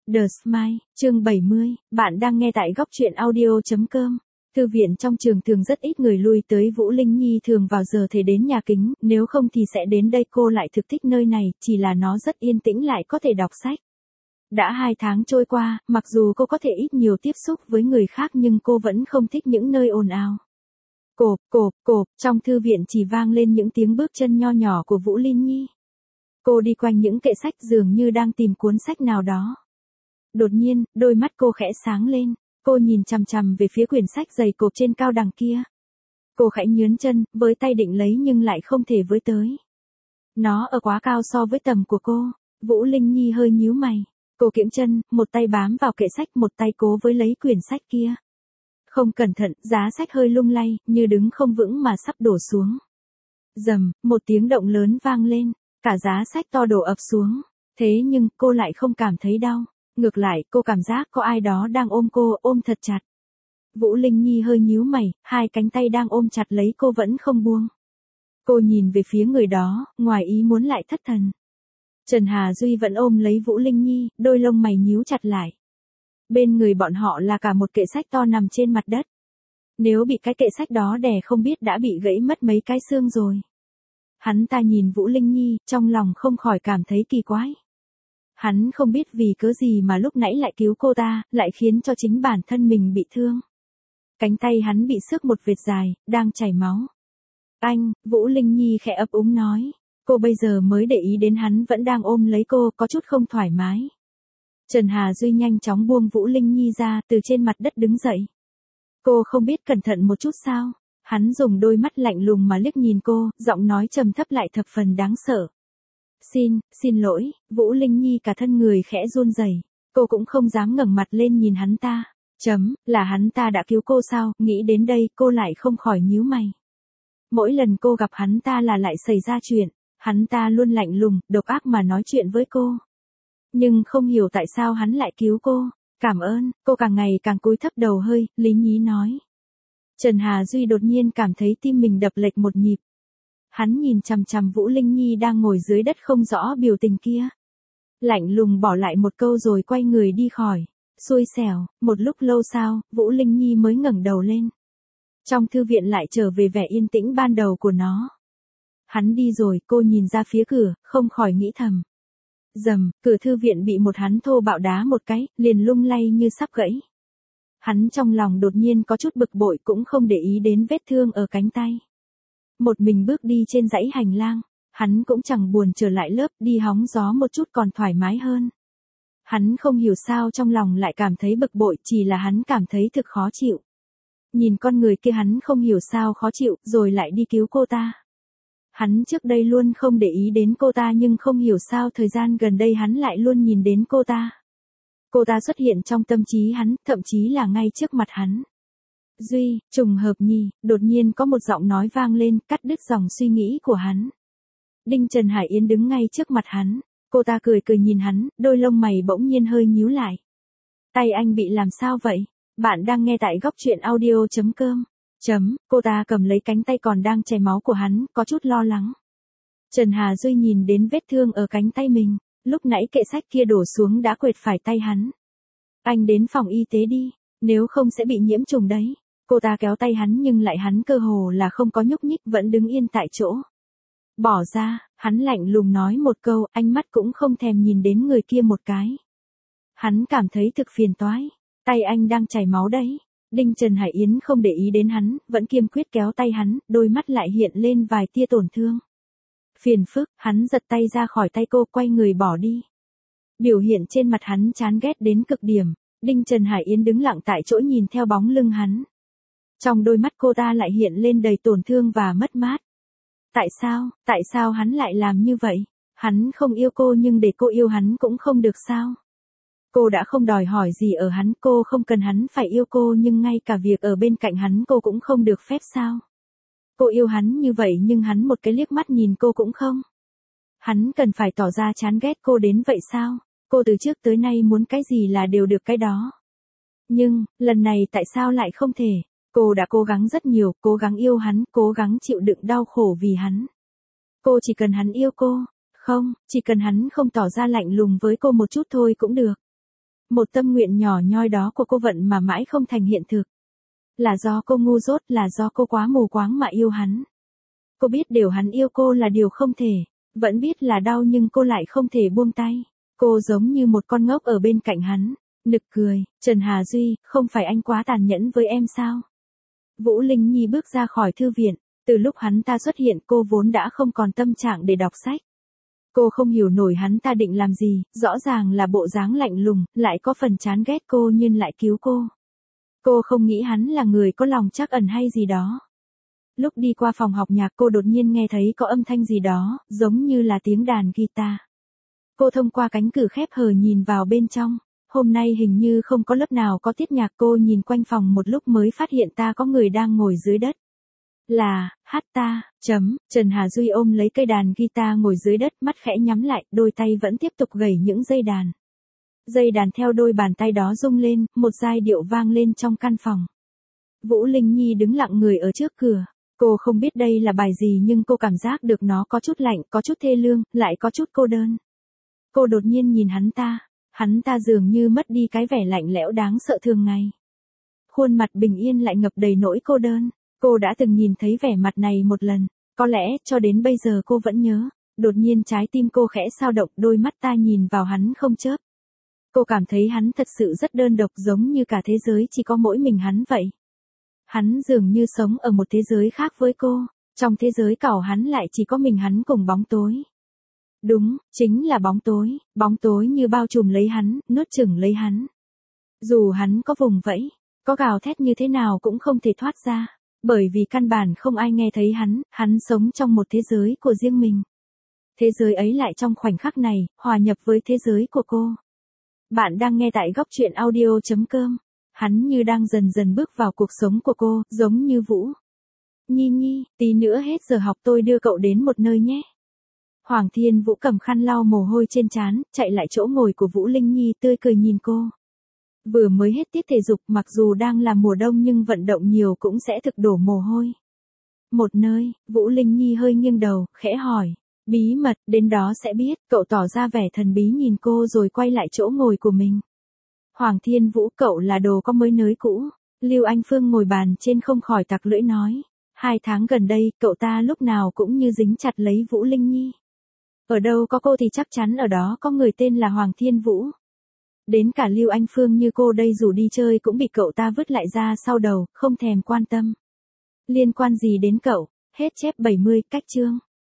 The Smile, chương 70, bạn đang nghe tại góc truyện audio.com. Thư viện trong trường thường rất ít người lui tới, Vũ Linh Nhi thường vào giờ thể đến nhà kính, nếu không thì sẽ đến đây. Cô lại thực thích nơi này, chỉ là nó rất yên tĩnh lại có thể đọc sách. Đã 2 tháng trôi qua, mặc dù cô có thể ít nhiều tiếp xúc với người khác nhưng cô vẫn không thích những nơi ồn ào. Cộp, trong thư viện chỉ vang lên những tiếng bước chân nho nhỏ của Vũ Linh Nhi. Cô đi quanh những kệ sách dường như đang tìm cuốn sách nào đó. Đột nhiên, đôi mắt cô khẽ sáng lên, cô nhìn chằm chằm về phía quyển sách dày cộp trên cao đằng kia. Cô khẽ nhướn chân, với tay định lấy nhưng lại không thể với tới. Nó ở quá cao so với tầm của cô. Vũ Linh Nhi hơi nhíu mày. Cô kiễng chân, một tay bám vào kệ sách, một tay cố với lấy quyển sách kia. Không cẩn thận, giá sách hơi lung lay, như đứng không vững mà sắp đổ xuống. Rầm, một tiếng động lớn vang lên, cả giá sách to đổ ập xuống. Thế nhưng, cô lại không cảm thấy đau. Ngược lại, cô cảm giác có ai đó đang ôm cô, ôm thật chặt. Vũ Linh Nhi hơi nhíu mày, hai cánh tay đang ôm chặt lấy cô vẫn không buông. Cô nhìn về phía người đó, ngoài ý muốn lại thất thần. Trần Hà Duy vẫn ôm lấy Vũ Linh Nhi, đôi lông mày nhíu chặt lại. Bên người bọn họ là cả một kệ sách to nằm trên mặt đất. Nếu bị cái kệ sách đó đè không biết đã bị gãy mất mấy cái xương rồi. Hắn ta nhìn Vũ Linh Nhi, trong lòng không khỏi cảm thấy kỳ quái. Hắn không biết vì cớ gì mà lúc nãy lại cứu cô ta, lại khiến cho chính bản thân mình bị thương. Cánh tay hắn bị xước một vệt dài, đang chảy máu. Anh, Vũ Linh Nhi khẽ ấp úng nói. Cô bây giờ mới để ý đến hắn vẫn đang ôm lấy cô, có chút không thoải mái. Trần Hà Duy nhanh chóng buông Vũ Linh Nhi ra, từ trên mặt đất đứng dậy. Cô không biết cẩn thận một chút sao? Hắn dùng đôi mắt lạnh lùng mà liếc nhìn cô, giọng nói trầm thấp lại thập phần đáng sợ. Xin lỗi, Vũ Linh Nhi cả thân người khẽ run rẩy. Cô cũng không dám ngẩng mặt lên nhìn hắn ta. Là hắn ta đã cứu cô sao? Nghĩ đến đây, cô lại không khỏi nhíu mày. Mỗi lần cô gặp hắn ta là lại xảy ra chuyện. Hắn ta luôn lạnh lùng, độc ác mà nói chuyện với cô. Nhưng không hiểu tại sao hắn lại cứu cô. Cảm ơn, cô càng ngày càng cúi thấp đầu hơi, lý nhí nói. Trần Hà Duy đột nhiên cảm thấy tim mình đập lệch một nhịp. Hắn nhìn chằm chằm Vũ Linh Nhi đang ngồi dưới đất không rõ biểu tình kia. Lạnh lùng bỏ lại một câu rồi quay người đi khỏi. Xui xẻo, một lúc lâu sau, Vũ Linh Nhi mới ngẩng đầu lên. Trong thư viện lại trở về vẻ yên tĩnh ban đầu của nó. Hắn đi rồi, cô nhìn ra phía cửa, không khỏi nghĩ thầm. Rầm, cửa thư viện bị một hắn thô bạo đá một cái, liền lung lay như sắp gãy. Hắn trong lòng đột nhiên có chút bực bội, cũng không để ý đến vết thương ở cánh tay. Một mình bước đi trên dãy hành lang, hắn cũng chẳng buồn trở lại lớp, đi hóng gió một chút còn thoải mái hơn. Hắn không hiểu sao trong lòng lại cảm thấy bực bội, chỉ là hắn cảm thấy thực khó chịu. Nhìn con người kia hắn không hiểu sao khó chịu, rồi lại đi cứu cô ta. Hắn trước đây luôn không để ý đến cô ta nhưng không hiểu sao thời gian gần đây hắn lại luôn nhìn đến cô ta. Cô ta xuất hiện trong tâm trí hắn, thậm chí là ngay trước mặt hắn. Duy, trùng hợp nhỉ, đột nhiên có một giọng nói vang lên, cắt đứt dòng suy nghĩ của hắn. Đinh Trần Hải Yến đứng ngay trước mặt hắn. Cô ta cười nhìn hắn, đôi lông mày bỗng nhiên hơi nhíu lại. Tay anh bị làm sao vậy? Bạn đang nghe tại góc truyện audio.com. Cô ta cầm lấy cánh tay còn đang chảy máu của hắn, có chút lo lắng. Trần Hà Duy nhìn đến vết thương ở cánh tay mình, lúc nãy kệ sách kia đổ xuống đã quệt phải tay hắn. Anh đến phòng y tế đi, nếu không sẽ bị nhiễm trùng đấy. Cô ta kéo tay hắn nhưng lại hắn cơ hồ là không có nhúc nhích, vẫn đứng yên tại chỗ. Bỏ ra, hắn lạnh lùng nói một câu, ánh mắt cũng không thèm nhìn đến người kia một cái. Hắn cảm thấy thực phiền toái, tay anh đang chảy máu đấy. Đinh Trần Hải Yến không để ý đến hắn, vẫn kiên quyết kéo tay hắn, đôi mắt lại hiện lên vài tia tổn thương. Phiền phức, hắn giật tay ra khỏi tay cô, quay người bỏ đi. Biểu hiện trên mặt hắn chán ghét đến cực điểm. Đinh Trần Hải Yến đứng lặng tại chỗ nhìn theo bóng lưng hắn. Trong đôi mắt cô ta lại hiện lên đầy tổn thương và mất mát. Tại sao hắn lại làm như vậy? Hắn không yêu cô nhưng để cô yêu hắn cũng không được sao? Cô đã không đòi hỏi gì ở hắn, cô không cần hắn phải yêu cô nhưng ngay cả việc ở bên cạnh hắn cô cũng không được phép sao? Cô yêu hắn như vậy nhưng hắn một cái liếc mắt nhìn cô cũng không? Hắn cần phải tỏ ra chán ghét cô đến vậy sao? Cô từ trước tới nay muốn cái gì là đều được cái đó. Nhưng, lần này tại sao lại không thể? Cô đã cố gắng rất nhiều, cố gắng yêu hắn, cố gắng chịu đựng đau khổ vì hắn. Cô chỉ cần hắn yêu cô, chỉ cần hắn không tỏ ra lạnh lùng với cô một chút thôi cũng được. Một tâm nguyện nhỏ nhoi đó của cô vận mà mãi không thành hiện thực. Là do cô ngu dốt, là do cô quá mù quáng mà yêu hắn. Cô biết điều hắn yêu cô là điều không thể, vẫn biết là đau nhưng cô lại không thể buông tay. Cô giống như một con ngốc ở bên cạnh hắn. Nực cười, Trần Hà Duy, không phải anh quá tàn nhẫn với em sao? Vũ Linh Nhi bước ra khỏi thư viện, từ lúc hắn ta xuất hiện cô vốn đã không còn tâm trạng để đọc sách. Cô không hiểu nổi hắn ta định làm gì, rõ ràng là bộ dáng lạnh lùng, lại có phần chán ghét cô nhưng lại cứu cô. Cô không nghĩ hắn là người có lòng trắc ẩn hay gì đó. Lúc đi qua phòng học nhạc cô đột nhiên nghe thấy có âm thanh gì đó, giống như là tiếng đàn guitar. Cô thông qua cánh cửa khép hờ nhìn vào bên trong. Hôm nay hình như không có lớp nào có tiết nhạc, cô nhìn quanh phòng một lúc mới phát hiện ta có người đang ngồi dưới đất. Là, hát ta, Trần Hà Duy ôm lấy cây đàn guitar ngồi dưới đất, mắt khẽ nhắm lại, đôi tay vẫn tiếp tục gảy những dây đàn. Dây đàn theo đôi bàn tay đó rung lên, một giai điệu vang lên trong căn phòng. Vũ Linh Nhi đứng lặng người ở trước cửa. Cô không biết đây là bài gì nhưng cô cảm giác được nó có chút lạnh, có chút thê lương, lại có chút cô đơn. Cô đột nhiên nhìn hắn ta dường như mất đi cái vẻ lạnh lẽo đáng sợ thường ngày. Khuôn mặt bình yên lại ngập đầy nỗi cô đơn. Cô đã từng nhìn thấy vẻ mặt này một lần, có lẽ cho đến bây giờ cô vẫn nhớ. Đột nhiên trái tim cô khẽ xao động, đôi mắt ta nhìn vào hắn không chớp. Cô cảm thấy hắn thật sự rất đơn độc, giống như cả thế giới chỉ có mỗi mình hắn vậy. Hắn dường như sống ở một thế giới khác với cô, trong thế giới của hắn lại chỉ có mình hắn cùng bóng tối. Đúng, chính là bóng tối như bao trùm lấy hắn, nuốt chửng lấy hắn. Dù hắn có vùng vẫy, có gào thét như thế nào cũng không thể thoát ra, bởi vì căn bản không ai nghe thấy hắn sống trong một thế giới của riêng mình. Thế giới ấy lại trong khoảnh khắc này, hòa nhập với thế giới của cô. Bạn đang nghe tại góc truyện audio.com. Hắn như đang dần dần bước vào cuộc sống của cô, giống như Vũ. Nhi, tí nữa hết giờ học tôi đưa cậu đến một nơi nhé. Hoàng Thiên Vũ cầm khăn lau mồ hôi trên trán, chạy lại chỗ ngồi của Vũ Linh Nhi tươi cười nhìn cô. Vừa mới hết tiết thể dục, mặc dù đang là mùa đông nhưng vận động nhiều cũng sẽ thực đổ mồ hôi. Một nơi, Vũ Linh Nhi hơi nghiêng đầu, khẽ hỏi. Bí mật, đến đó sẽ biết, cậu tỏ ra vẻ thần bí nhìn cô rồi quay lại chỗ ngồi của mình. Hoàng Thiên Vũ, cậu là đồ có mới nới cũ. Lưu Anh Phương ngồi bàn trên không khỏi tặc lưỡi nói. 2 tháng gần đây, cậu ta lúc nào cũng như dính chặt lấy Vũ Linh Nhi. Ở đâu có cô thì chắc chắn ở đó có người tên là Hoàng Thiên Vũ. Đến cả Lưu Anh Phương như cô đây rủ đi chơi cũng bị cậu ta vứt lại ra sau đầu, không thèm quan tâm. Liên quan gì đến cậu? Hết chép 70, cách chương.